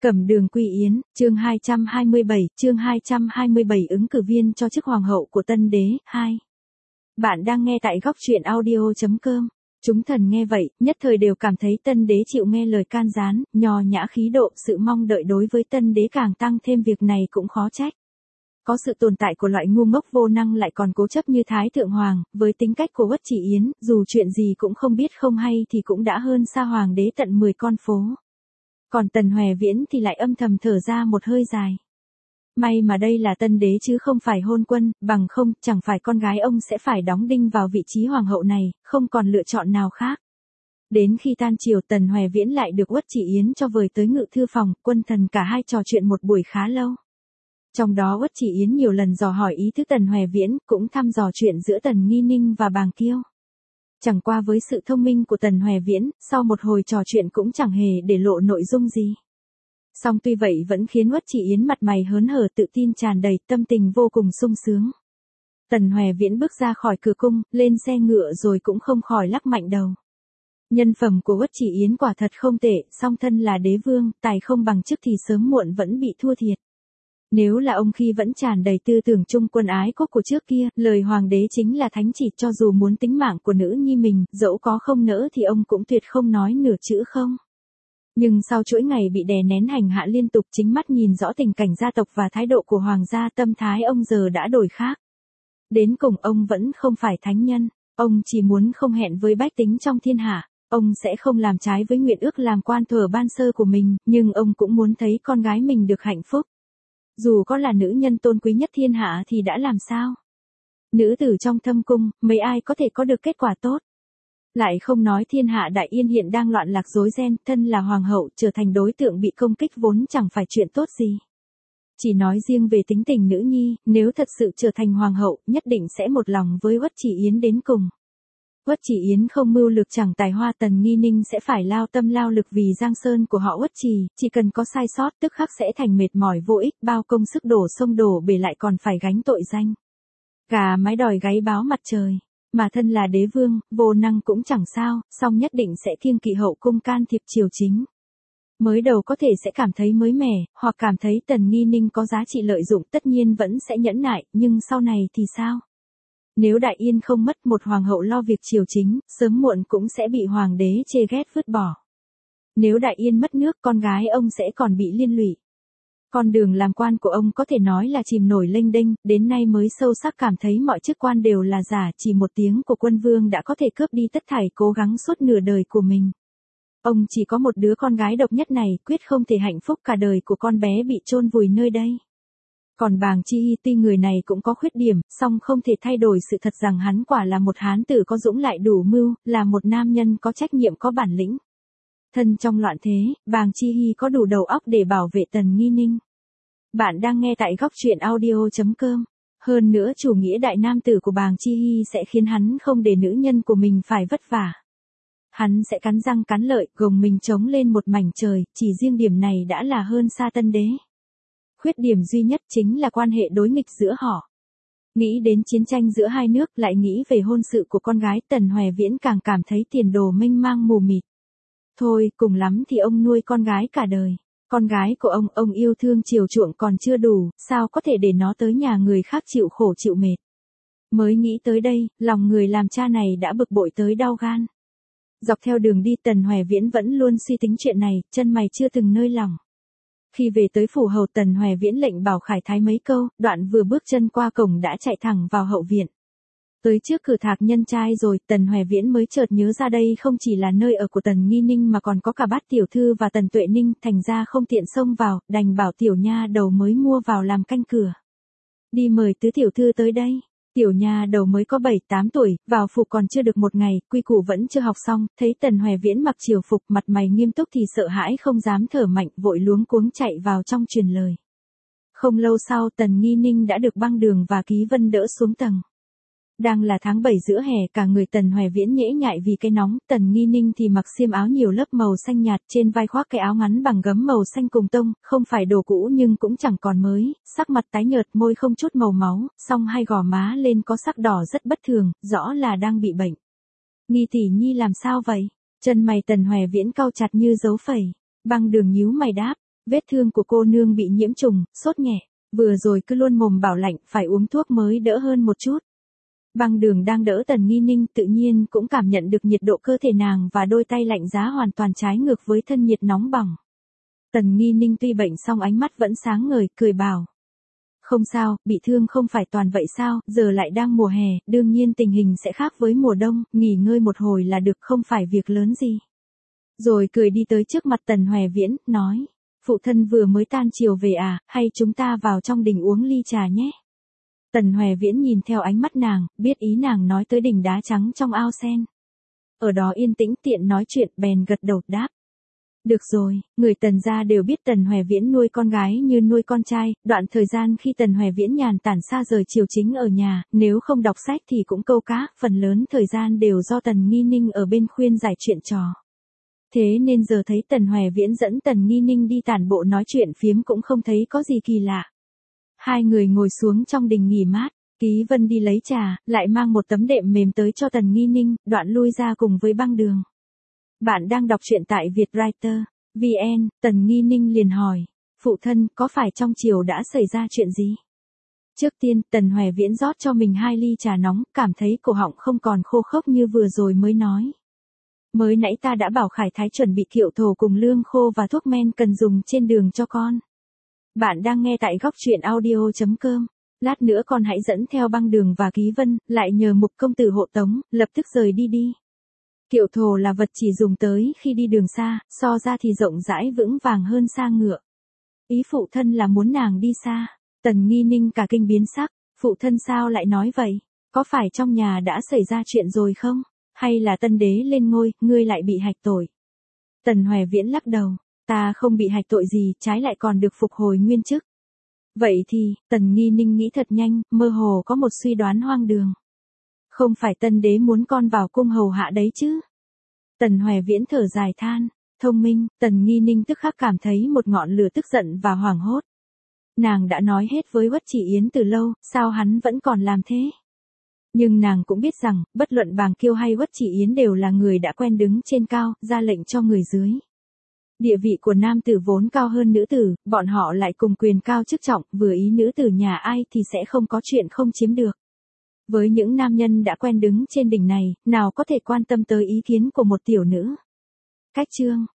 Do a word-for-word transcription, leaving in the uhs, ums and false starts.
Cẩm Đường Quy Yến, chương hai trăm hai mươi bảy, chương hai trăm hai mươi bảy ứng cử viên cho chức hoàng hậu của Tân Đế, hai. Bạn đang nghe tại góc truyện audio chấm com. Chúng thần nghe vậy, nhất thời đều cảm thấy Tân Đế chịu nghe lời can gián, nho nhã khí độ, sự mong đợi đối với Tân Đế càng tăng thêm, việc này cũng khó trách. Có sự tồn tại của loại ngu ngốc vô năng lại còn cố chấp như Thái Thượng Hoàng, với tính cách của Uất Chỉ Yến, dù chuyện gì cũng không biết không hay thì cũng đã hơn xa Hoàng đế tận mười con phố. Còn Tần Hoè Viễn thì lại âm thầm thở ra một hơi dài. May mà đây là Tân Đế chứ không phải hôn quân, bằng không, chẳng phải con gái ông sẽ phải đóng đinh vào vị trí hoàng hậu này, không còn lựa chọn nào khác. Đến khi tan chiều, Tần Hoè Viễn lại được Uất Chỉ Yến cho vời tới ngự thư phòng, quân thần cả hai trò chuyện một buổi khá lâu. Trong đó Uất Chỉ Yến nhiều lần dò hỏi ý thức Tần Hoè Viễn, cũng thăm dò chuyện giữa Tần Nghi Ninh và Bàng Kiêu. Chẳng qua với sự thông minh của Tần Hoè Viễn, sau một hồi trò chuyện cũng chẳng hề để lộ nội dung gì. Song tuy vậy vẫn khiến Uất Chỉ Yến mặt mày hớn hở, tự tin tràn đầy, tâm tình vô cùng sung sướng. Tần Hoè Viễn bước ra khỏi cửa cung, lên xe ngựa rồi cũng không khỏi lắc mạnh đầu. Nhân phẩm của Uất Chỉ Yến quả thật không tệ, song thân là đế vương, tài không bằng chức thì sớm muộn vẫn bị thua thiệt. Nếu là ông khi vẫn tràn đầy tư tưởng trung quân ái quốc của trước kia, lời hoàng đế chính là thánh chỉ, cho dù muốn tính mạng của nữ nhi mình, dẫu có không nỡ thì ông cũng tuyệt không nói nửa chữ không. Nhưng sau chuỗi ngày bị đè nén hành hạ liên tục, chính mắt nhìn rõ tình cảnh gia tộc và thái độ của hoàng gia, tâm thái ông giờ đã đổi khác. Đến cùng ông vẫn không phải thánh nhân, ông chỉ muốn không hẹn với bách tính trong thiên hạ, ông sẽ không làm trái với nguyện ước làm quan thuở ban sơ của mình, nhưng ông cũng muốn thấy con gái mình được hạnh phúc. Dù có là nữ nhân tôn quý nhất thiên hạ thì đã làm sao? Nữ tử trong thâm cung, mấy ai có thể có được kết quả tốt? Lại không nói thiên hạ đại yên hiện đang loạn lạc rối ren, thân là hoàng hậu trở thành đối tượng bị công kích vốn chẳng phải chuyện tốt gì. Chỉ nói riêng về tính tình nữ nhi, nếu thật sự trở thành hoàng hậu, nhất định sẽ một lòng với Uất Chỉ Yến đến cùng. Uất Chỉ Yến không mưu lược chẳng tài hoa, Tần Nghi Ninh sẽ phải lao tâm lao lực vì giang sơn của họ Uất Trì, chỉ cần có sai sót tức khắc sẽ thành mệt mỏi vô ích, bao công sức đổ sông đổ bể lại còn phải gánh tội danh. Gà mái đòi gáy báo mặt trời, mà thân là đế vương, vô năng cũng chẳng sao, song nhất định sẽ kiêng kỵ hậu cung can thiệp triều chính. Mới đầu có thể sẽ cảm thấy mới mẻ, hoặc cảm thấy Tần Nghi Ninh có giá trị lợi dụng, tất nhiên vẫn sẽ nhẫn nại, nhưng sau này thì sao? Nếu Đại Yên không mất một hoàng hậu lo việc triều chính, sớm muộn cũng sẽ bị hoàng đế chê ghét vứt bỏ. Nếu Đại Yên mất nước, con gái ông sẽ còn bị liên lụy. Con đường làm quan của ông có thể nói là chìm nổi lênh đênh, đến nay mới sâu sắc cảm thấy mọi chức quan đều là giả, chỉ một tiếng của quân vương đã có thể cướp đi tất thảy cố gắng suốt nửa đời của mình. Ông chỉ có một đứa con gái độc nhất này, quyết không thể hạnh phúc cả đời của con bé bị chôn vùi nơi đây. Còn Bàng Chi Hy tuy người này cũng có khuyết điểm, song không thể thay đổi sự thật rằng hắn quả là một hán tử có dũng lại đủ mưu, là một nam nhân có trách nhiệm có bản lĩnh. Thân trong loạn thế, Bàng Chi Hy có đủ đầu óc để bảo vệ Tần Nghi Ninh. Bạn đang nghe tại góc truyện audio chấm com. Hơn nữa chủ nghĩa đại nam tử của Bàng Chi Hy sẽ khiến hắn không để nữ nhân của mình phải vất vả. Hắn sẽ cắn răng cắn lợi, gồng mình chống lên một mảnh trời, chỉ riêng điểm này đã là hơn xa Tân Đế. Khuyết điểm duy nhất chính là quan hệ đối nghịch giữa họ. Nghĩ đến chiến tranh giữa hai nước, lại nghĩ về hôn sự của con gái, Tần Hoè Viễn càng cảm thấy tiền đồ mênh mang mù mịt. Thôi, cùng lắm thì ông nuôi con gái cả đời. Con gái của ông, ông yêu thương chiều chuộng còn chưa đủ, sao có thể để nó tới nhà người khác chịu khổ chịu mệt. Mới nghĩ tới đây, lòng người làm cha này đã bực bội tới đau gan. Dọc theo đường đi, Tần Hoè Viễn vẫn luôn suy tính chuyện này, chân mày chưa từng nơi lòng. Khi về tới phủ hầu, Tần Hoè Viễn lệnh bảo Khải Thái mấy câu, đoạn vừa bước chân qua cổng đã chạy thẳng vào hậu viện. Tới trước cửa Thạc Nhân Trai rồi, Tần Hoè Viễn mới chợt nhớ ra đây không chỉ là nơi ở của Tần Nghi Ninh mà còn có cả Bát tiểu thư và Tần Tuệ Ninh, thành ra không tiện xông vào, đành bảo tiểu nha đầu mới mua vào làm canh cửa. Đi mời tứ tiểu thư tới đây. Tiểu nha đầu mới có bảy tám tuổi, vào phủ còn chưa được một ngày, quy củ vẫn chưa học xong, thấy Tần Hoè Viễn mặc triều phục, mặt mày nghiêm túc thì sợ hãi không dám thở mạnh, vội luống cuống chạy vào trong truyền lời. Không lâu sau, Tần Nghi Ninh đã được Băng Đường và Ký Vân đỡ xuống tầng. Đang là tháng bảy giữa hè, cả người Tần Hoè Viễn nhễ nhại vì cái nóng, Tần Nghi Ninh thì mặc xiêm áo nhiều lớp màu xanh nhạt, trên vai khoác cái áo ngắn bằng gấm màu xanh cùng tông, không phải đồ cũ nhưng cũng chẳng còn mới, sắc mặt tái nhợt, môi không chút màu máu, song hai gò má lên có sắc đỏ rất bất thường, rõ là đang bị bệnh. Nghi tỷ nhi làm sao vậy? Chân mày Tần Hoè Viễn cau chặt như dấu phẩy. Băng Đường nhíu mày đáp, Vết thương của cô nương bị nhiễm trùng, sốt nhẹ, vừa rồi cứ luôn mồm bảo lạnh, phải uống thuốc mới đỡ hơn một chút. Băng Đường đang đỡ Tần Nghi Ninh, tự nhiên cũng cảm nhận được nhiệt độ cơ thể nàng và đôi tay lạnh giá hoàn toàn trái ngược với thân nhiệt nóng bỏng. Tần Nghi Ninh tuy bệnh song ánh mắt vẫn sáng ngời, cười bảo. Không sao, bị thương không phải toàn vậy sao, giờ lại đang mùa hè, đương nhiên tình hình sẽ khác với mùa đông, nghỉ ngơi một hồi là được, không phải việc lớn gì. Rồi cười đi tới trước mặt Tần Hoè Viễn, nói. Phụ thân vừa mới tan chiều về à, hay chúng ta vào trong đình uống ly trà nhé. Tần Hoè Viễn nhìn theo ánh mắt nàng, biết ý nàng nói tới đỉnh đá trắng trong ao sen. Ở đó yên tĩnh tiện nói chuyện, bèn gật đầu đáp. Được rồi, người Tần gia đều biết Tần Hoè Viễn nuôi con gái như nuôi con trai, đoạn thời gian khi Tần Hoè Viễn nhàn tản xa rời triều chính ở nhà, nếu không đọc sách thì cũng câu cá, phần lớn thời gian đều do Tần Nghi Ninh ở bên khuyên giải chuyện trò. Thế nên giờ thấy Tần Hoè Viễn dẫn Tần Nghi Ninh đi tản bộ nói chuyện phiếm cũng không thấy có gì kỳ lạ. Hai người ngồi xuống trong đình nghỉ mát, Ký Vân đi lấy trà, lại mang một tấm đệm mềm tới cho Tần Nghi Ninh, đoạn lui ra cùng với Băng Đường. Bạn đang đọc truyện tại Vietwriter chấm vn, Tần Nghi Ninh liền hỏi, phụ thân, có phải trong triều đã xảy ra chuyện gì? Trước tiên, Tần Hoè Viễn rót cho mình hai ly trà nóng, cảm thấy cổ họng không còn khô khốc như vừa rồi mới nói. Mới nãy ta đã bảo Khải Thái chuẩn bị kiệu thổ cùng lương khô và thuốc men cần dùng trên đường cho con. Bạn đang nghe tại góc truyện audio chấm com. Lát nữa con hãy dẫn theo Băng Đường và Ký Vân, lại nhờ Mục công tử hộ tống, lập tức rời đi đi. Kiệu thổ là vật chỉ dùng tới khi đi đường xa, so ra thì rộng rãi vững vàng hơn xa ngựa. Ý phụ thân là muốn nàng đi xa. Tần Nghi Ninh cả kinh biến sắc, phụ thân sao lại nói vậy? Có phải trong nhà đã xảy ra chuyện rồi không? Hay là tân đế lên ngôi, ngươi lại bị hạch tội? Tần Hoè Viễn lắc đầu, ta không bị hạch tội gì, trái lại còn được phục hồi nguyên chức. Vậy thì, Tần Nghi Ninh nghĩ thật nhanh, mơ hồ có một suy đoán hoang đường. Không phải tân đế muốn con vào cung hầu hạ đấy chứ? Tần Hoè Viễn thở dài than, thông minh, Tần Nghi Ninh tức khắc cảm thấy một ngọn lửa tức giận và hoảng hốt. Nàng đã nói hết với Uất Chỉ Yến từ lâu, sao hắn vẫn còn làm thế? Nhưng nàng cũng biết rằng, bất luận Bàng Kiêu hay Uất Chỉ Yến đều là người đã quen đứng trên cao, ra lệnh cho người dưới. Địa vị của nam tử vốn cao hơn nữ tử, bọn họ lại cùng quyền cao chức trọng, vừa ý nữ tử nhà ai thì sẽ không có chuyện không chiếm được. Với những nam nhân đã quen đứng trên đỉnh này, nào có thể quan tâm tới ý kiến của một tiểu nữ. Cách chương